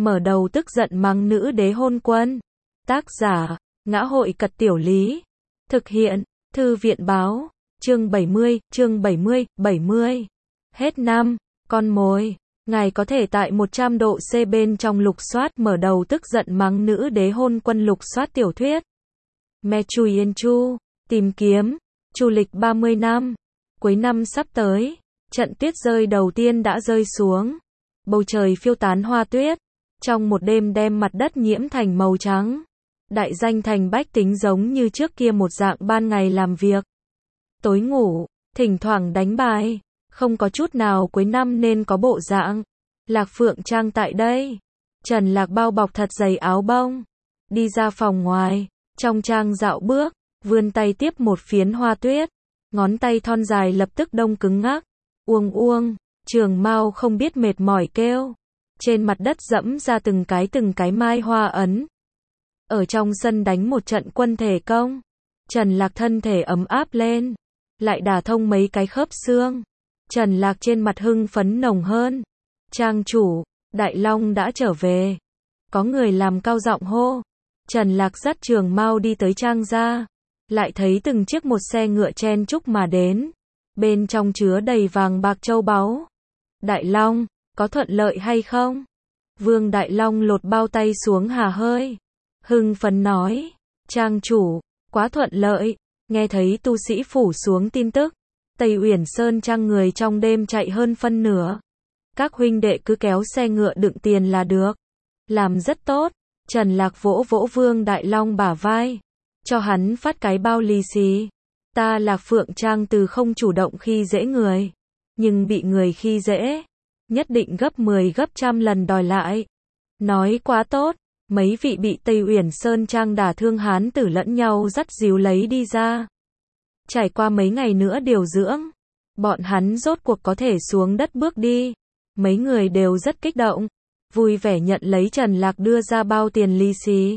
mở đầu tức giận mắng nữ đế hôn quân. Tác giả, Ngã hội Cật Tiểu Lý. Thực hiện, Thư viện báo, chương 70, 70. Hết năm, con mồi. Ngài có thể tại 100 độ C bên trong lục soát mở đầu tức giận mắng nữ đế hôn quân lục soát tiểu thuyết. Me Chui Yên Chu, tìm kiếm, chu lịch 30 năm. Cuối năm sắp tới, trận tuyết rơi đầu tiên đã rơi xuống. Bầu trời phiêu tán hoa tuyết, trong một đêm đem mặt đất nhiễm thành màu trắng. Đại danh thành bách tính giống như trước kia một dạng ban ngày làm việc, tối ngủ, thỉnh thoảng đánh bài, không có chút nào cuối năm nên có bộ dạng. Lạc Phượng Trang tại đây. Trần Lạc bao bọc thật dày áo bông, đi ra phòng ngoài, trong trang dạo bước, vươn tay tiếp một phiến hoa tuyết, ngón tay thon dài lập tức đông cứng ngắc. Uông uông, Trường Mao không biết mệt mỏi kêu. Trên mặt đất dẫm ra từng cái mai hoa ấn. Ở trong sân đánh một trận quân thể công. Trần Lạc thân thể ấm áp lên, lại đả thông mấy cái khớp xương. Trần Lạc trên mặt hưng phấn nồng hơn. Trang chủ, Đại Long đã trở về. Có người làm cao giọng hô. Trần Lạc dắt Trường Mao đi tới trang gia, lại thấy từng chiếc một xe ngựa chen chúc mà đến. Bên trong chứa đầy vàng bạc châu báu. Đại Long, có thuận lợi hay không? Vương Đại Long lột bao tay xuống hà hơi, hưng phấn nói. Trang chủ, quá thuận lợi. Nghe thấy tu sĩ phủ xuống tin tức, Tây Uyển Sơn Trang người trong đêm chạy hơn phân nửa. Các huynh đệ cứ kéo xe ngựa đựng tiền là được. Làm rất tốt. Trần Lạc vỗ vỗ Vương Đại Long bả vai, cho hắn phát cái bao lì xì. Ta Lạc Phượng Trang từ không chủ động khi dễ người, nhưng bị người khi dễ, nhất định gấp 10 gấp trăm lần đòi lại. Nói quá tốt. Mấy vị bị Tây Uyển Sơn Trang đả thương hán tử lẫn nhau dắt díu lấy đi ra. Trải qua mấy ngày nữa điều dưỡng, bọn hắn rốt cuộc có thể xuống đất bước đi. Mấy người đều rất kích động, vui vẻ nhận lấy Trần Lạc đưa ra bao tiền lì xì.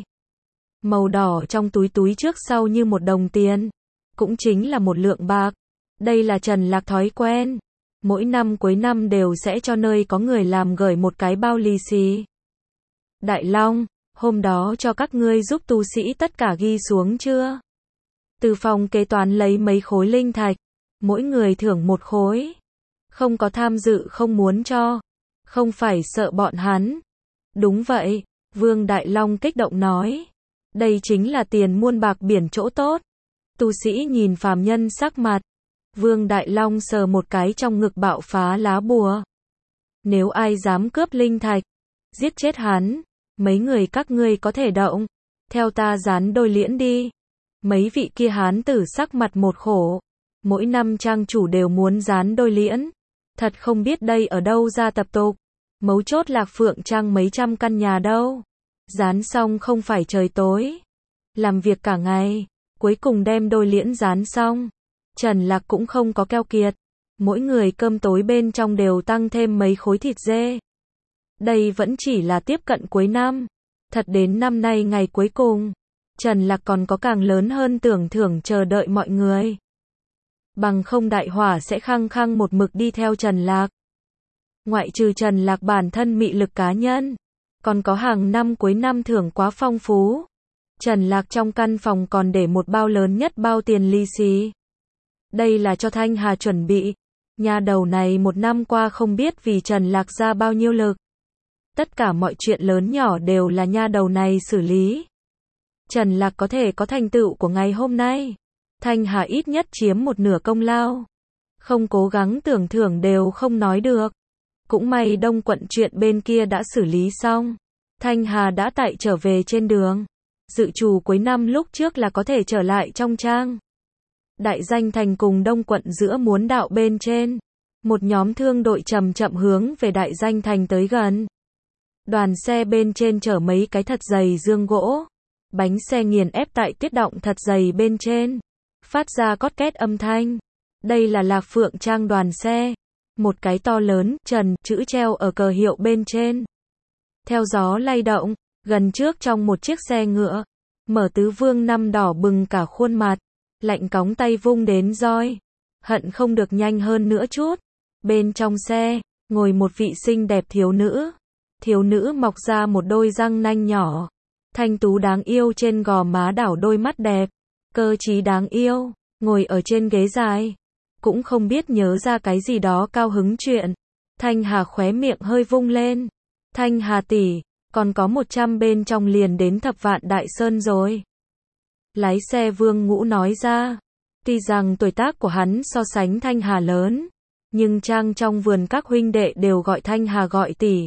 Màu đỏ trong túi trước sau như một đồng tiền, cũng chính là một lượng bạc. Đây là Trần Lạc thói quen, mỗi năm cuối năm đều sẽ cho nơi có người làm gửi một cái bao lì xì. Đại Long, hôm đó cho các ngươi giúp tu sĩ tất cả ghi xuống chưa? Từ phòng kế toán lấy mấy khối linh thạch, mỗi người thưởng một khối. Không có tham dự không muốn cho, không phải sợ bọn hắn. Đúng vậy, Vương Đại Long kích động nói. Đây chính là tiền muôn bạc biển chỗ tốt. Tu sĩ nhìn phàm nhân sắc mặt. Vương Đại Long sờ một cái trong ngực bạo phá lá bùa. Nếu ai dám cướp linh thạch, giết chết hắn. Mấy người các ngươi có thể động, theo ta dán đôi liễn đi. Mấy vị kia hán tử sắc mặt một khổ. Mỗi năm trang chủ đều muốn dán đôi liễn. Thật không biết đây ở đâu ra tập tục. Mấu chốt Lạc Phượng Trang mấy trăm căn nhà đâu. Dán xong không phải trời tối. Làm việc cả ngày, cuối cùng đem đôi liễn dán xong. Trần Lạc cũng không có keo kiệt. Mỗi người cơm tối bên trong đều tăng thêm mấy khối thịt dê. Đây vẫn chỉ là tiếp cận cuối năm. Thật đến năm nay ngày cuối cùng, Trần Lạc còn có càng lớn hơn tưởng thưởng chờ đợi mọi người. Bằng không đại hỏa sẽ khăng khăng một mực đi theo Trần Lạc. Ngoại trừ Trần Lạc bản thân mị lực cá nhân, còn có hàng năm cuối năm thưởng quá phong phú. Trần Lạc trong căn phòng còn để một bao lớn nhất bao tiền lì xì. Đây là cho Thanh Hà chuẩn bị. Nhà đầu này một năm qua không biết vì Trần Lạc ra bao nhiêu lực. Tất cả mọi chuyện lớn nhỏ đều là nha đầu này xử lý. Trần Lạc có thể có thành tựu của ngày hôm nay. Thanh Hà ít nhất chiếm một nửa công lao. Không cố gắng tưởng thưởng đều không nói được. Cũng may Đông quận chuyện bên kia đã xử lý xong. Thanh Hà đã tại trở về trên đường. Dự trù cuối năm lúc trước là có thể trở lại trong trang. Đại danh thành cùng Đông quận giữa muốn đạo bên trên. Một nhóm thương đội chậm chậm hướng về đại danh thành tới gần. Đoàn xe bên trên chở mấy cái thật dày dương gỗ. Bánh xe nghiền ép tại tuyết động thật dày bên trên, phát ra cót két âm thanh. Đây là Lạc Phượng Trang đoàn xe. Một cái to lớn, trần, chữ treo ở cờ hiệu bên trên. Theo gió lay động, gần trước trong một chiếc xe ngựa. Mở Tứ Vương năm đỏ bừng cả khuôn mặt. Lạnh cóng tay vung đến roi. Hận không được nhanh hơn nữa chút. Bên trong xe, ngồi một vị xinh đẹp thiếu nữ. Thiếu nữ mọc ra một đôi răng nanh nhỏ, thanh tú đáng yêu trên gò má đảo đôi mắt đẹp, cơ trí đáng yêu, ngồi ở trên ghế dài, cũng không biết nhớ ra cái gì đó cao hứng chuyện. Thanh Hà khóe miệng hơi vung lên. Thanh Hà tỷ, còn có 100 bên trong liền đến Thập Vạn Đại Sơn rồi. Lái xe Vương Ngũ nói ra. Tuy rằng tuổi tác của hắn so sánh Thanh Hà lớn, nhưng trang trong vườn các huynh đệ đều gọi Thanh Hà gọi tỷ.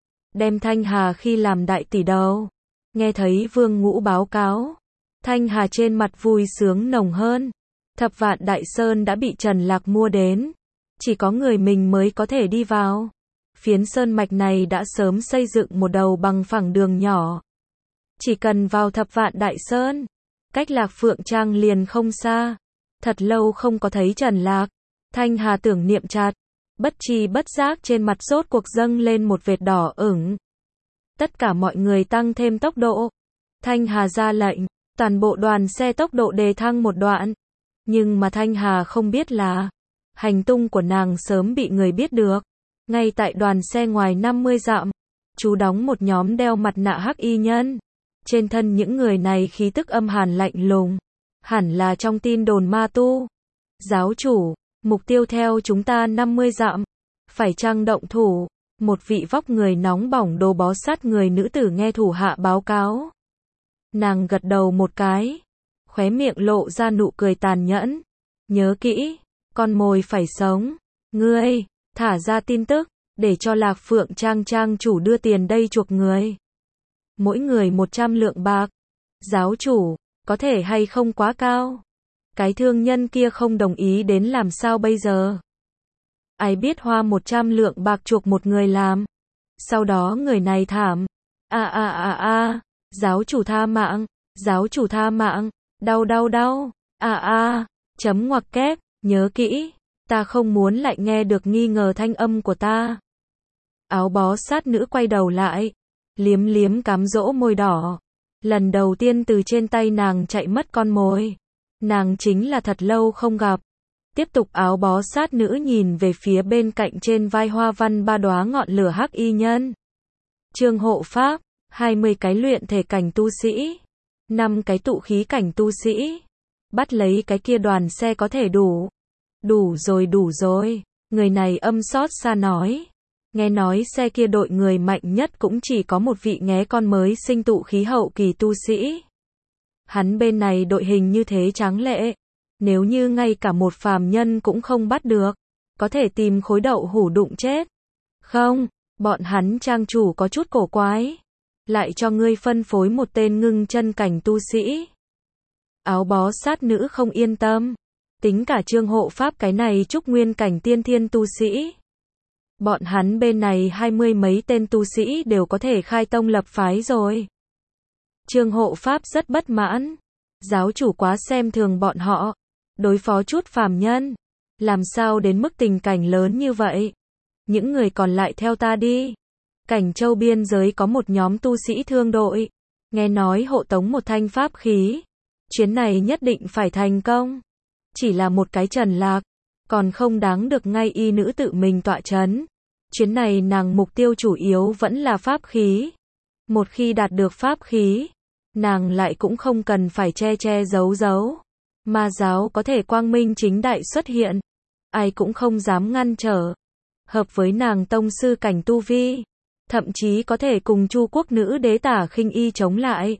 Đem Thanh Hà khi làm đại tỷ đâu. Nghe thấy Vương Ngũ báo cáo, Thanh Hà trên mặt vui sướng nồng hơn. Thập Vạn Đại Sơn đã bị Trần Lạc mua đến, chỉ có người mình mới có thể đi vào. Phiến sơn mạch này đã sớm xây dựng một đầu bằng phẳng đường nhỏ. Chỉ cần vào Thập Vạn Đại Sơn, cách Lạc Phượng Trang liền không xa. Thật lâu không có thấy Trần Lạc, Thanh Hà tưởng niệm chặt, bất tri bất giác trên mặt rốt cuộc dâng lên một vệt đỏ ửng. Tất cả mọi người tăng thêm tốc độ. Thanh Hà ra lệnh, toàn bộ đoàn xe tốc độ đề thăng một đoạn. Nhưng mà Thanh Hà không biết là, hành tung của nàng sớm bị người biết được. Ngay tại đoàn xe ngoài 50 dặm, trú đóng một nhóm đeo mặt nạ hắc y nhân. Trên thân những người này khí tức âm hàn lạnh lùng, hẳn là trong tin đồn ma tu. Giáo chủ, mục tiêu theo chúng ta 50 dặm, phải chăng động thủ? Một vị vóc người nóng bỏng đồ bó sát người nữ tử nghe thủ hạ báo cáo. Nàng gật đầu một cái, khóe miệng lộ ra nụ cười tàn nhẫn. Nhớ kỹ, con mồi phải sống. Ngươi, thả ra tin tức, để cho Lạc Phượng Trang trang chủ đưa tiền đây chuộc người. Mỗi người 100 lượng bạc. Giáo chủ, có thể hay không quá cao? Cái thương nhân kia không đồng ý đến làm sao bây giờ? Ai biết hoa 100 lượng bạc chuộc một người làm. Sau đó người này thảm. Giáo chủ tha mạng, giáo chủ tha mạng, đau đau đau, chấm ngoặc kép, nhớ kỹ, ta không muốn lại nghe được nghi ngờ thanh âm của ta. Áo bó sát nữ quay đầu lại, liếm liếm cám dỗ môi đỏ. Lần đầu tiên từ trên tay nàng chạy mất con mồi. Nàng chính là thật lâu không gặp. Tiếp tục áo bó sát nữ nhìn về phía bên cạnh trên vai hoa văn 3 đóa ngọn lửa hắc y nhân. Trương hộ pháp, 20 cái luyện thể cảnh tu sĩ, 5 cái tụ khí cảnh tu sĩ. Bắt lấy cái kia đoàn xe có thể đủ. Đủ rồi. Người này âm xót xa nói. Nghe nói xe kia đội người mạnh nhất cũng chỉ có một vị nghé con mới sinh tụ khí hậu kỳ tu sĩ. Hắn bên này đội hình như thế tráng lệ. Nếu như ngay cả một phàm nhân cũng không bắt được, có thể tìm khối đậu hủ đụng chết. Không, bọn hắn trang chủ có chút cổ quái. Lại cho ngươi phân phối một tên ngưng chân cảnh tu sĩ. Áo bó sát nữ không yên tâm. Tính cả Trương hộ pháp cái này trúc nguyên cảnh tiên thiên tu sĩ. Bọn hắn bên này 20 mấy tên tu sĩ đều có thể khai tông lập phái rồi. Trương hộ pháp rất bất mãn. Giáo chủ quá xem thường bọn họ. Đối phó chút phàm nhân. Làm sao đến mức tình cảnh lớn như vậy? Những người còn lại theo ta đi. Cảnh Châu biên giới có một nhóm tu sĩ thương đội. Nghe nói hộ tống một thanh pháp khí. Chuyến này nhất định phải thành công. Chỉ là một cái Trần Lạc. Còn không đáng được ngay y nữ tự mình tọa chấn. Chuyến này nàng mục tiêu chủ yếu vẫn là pháp khí. Một khi đạt được pháp khí, nàng lại cũng không cần phải che giấu. Ma giáo có thể quang minh chính đại xuất hiện. Ai cũng không dám ngăn trở. Hợp với nàng tông sư cảnh tu vi. Thậm chí có thể cùng Chu quốc nữ đế Tả Khinh Y chống lại.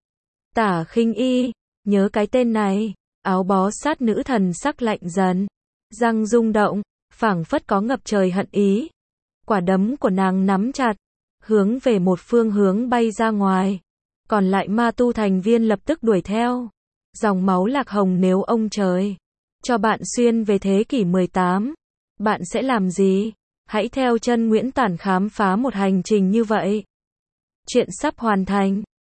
Tả Khinh Y, nhớ cái tên này. Áo bó sát nữ thần sắc lạnh dần. Răng rung động, phảng phất có ngập trời hận ý. Quả đấm của nàng nắm chặt, hướng về một phương hướng bay ra ngoài. Còn lại ma tu thành viên lập tức đuổi theo. Dòng máu Lạc Hồng nếu ông trời cho bạn xuyên về thế kỷ 18, bạn sẽ làm gì? Hãy theo chân Nguyễn Tản khám phá một hành trình như vậy. Chuyện sắp hoàn thành.